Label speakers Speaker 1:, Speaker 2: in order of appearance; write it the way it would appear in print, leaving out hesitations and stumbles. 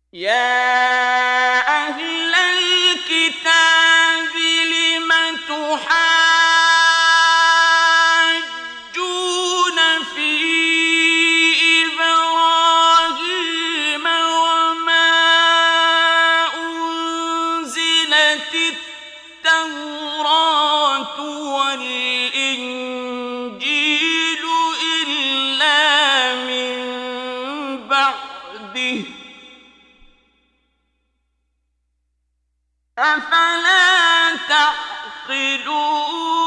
Speaker 1: يا أهل الكتاب لم تحاجون في إبراهيم وما أنزلت التوراة والإنجيل إلا من بعده أفلا تعقلون